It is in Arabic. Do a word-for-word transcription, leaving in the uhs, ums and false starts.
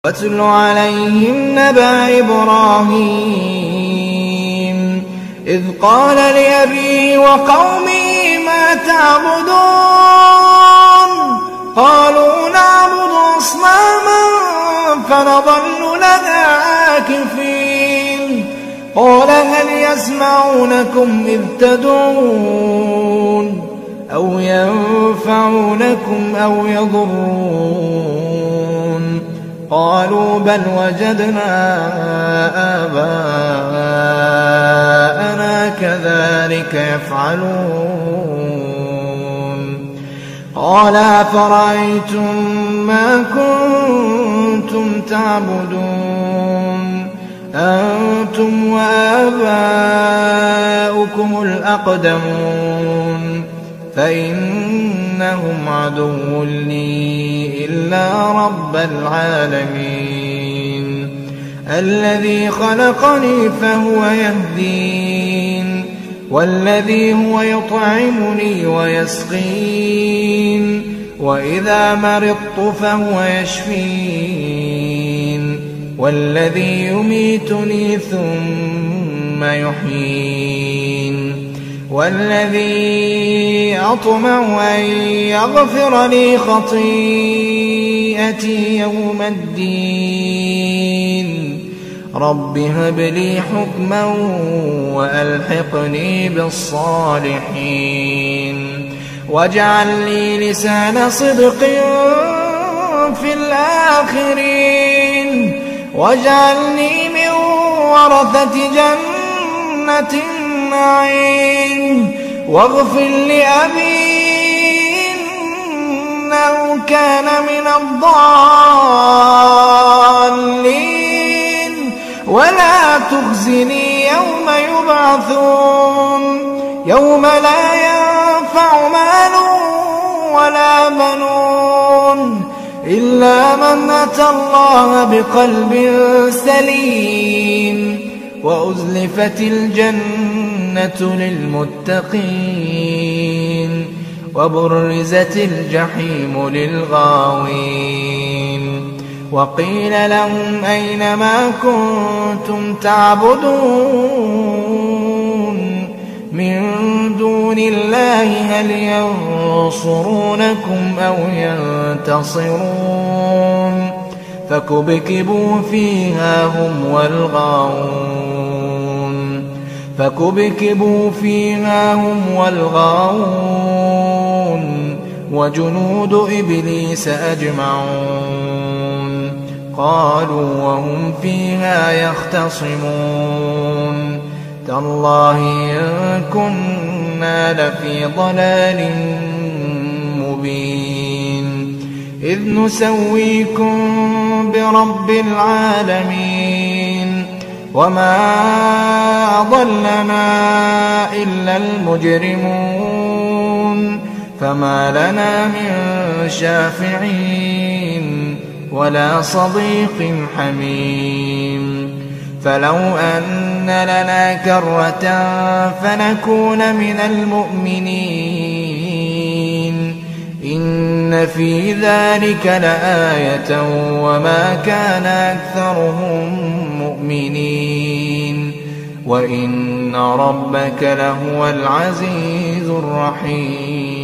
واتل عليهم نبأ إبراهيم إذ قال لأبيه وقومه ما تعبدون قالوا نعبد أصناما فنظل لها عاكفين قال هل يسمعونكم إذ تدعون أو ينفعونكم أو يضرون قالوا بل وجدنا آباءنا كذلك يفعلون قال أفرأيتم ما كنتم تعبدون أنتم وآباؤكم الأقدمون فإنهم عدو لي إلا رب العالمين الذي خلقني فهو يهدين والذي هو يطعمني ويسقين وإذا مرضت فهو يشفين والذي يميتني ثم يحيين والذي أطمع أن يغفر لي خطيئتي يوم الدين رب هب لي حكما وألحقني بالصالحين واجعل لي لسان صدق في الآخرين واجعلني من ورثة جنة النعيم واغفر لأبي إنه كان من الضالين ولا تخزني يوم يبعثون يوم لا ينفع مال ولا بنون إلا من أتى الله بقلب سليم وأزلفت الجنة للمتقين وبرزت الجحيم للغاوين وقيل لهم أين ما كنتم تعبدون من دون الله هل ينصرونكم أو ينتصرون فكبكبوا فيها هم والغاوون فكبكبوا فيها هم والغاوون وجنود إبليس أجمعون قالوا وهم فيها يختصمون تالله إن كنا لفي ضلال مبين إذ نسويكم برب العالمين وما أضلنا إلا المجرمون فما لنا من شافعين ولا صديق حميم فلو أن لنا كرة فنكون من المؤمنين إن في ذلك لآية وما كان أكثرهم مؤمنين وإن ربك لهو العزيز الرحيم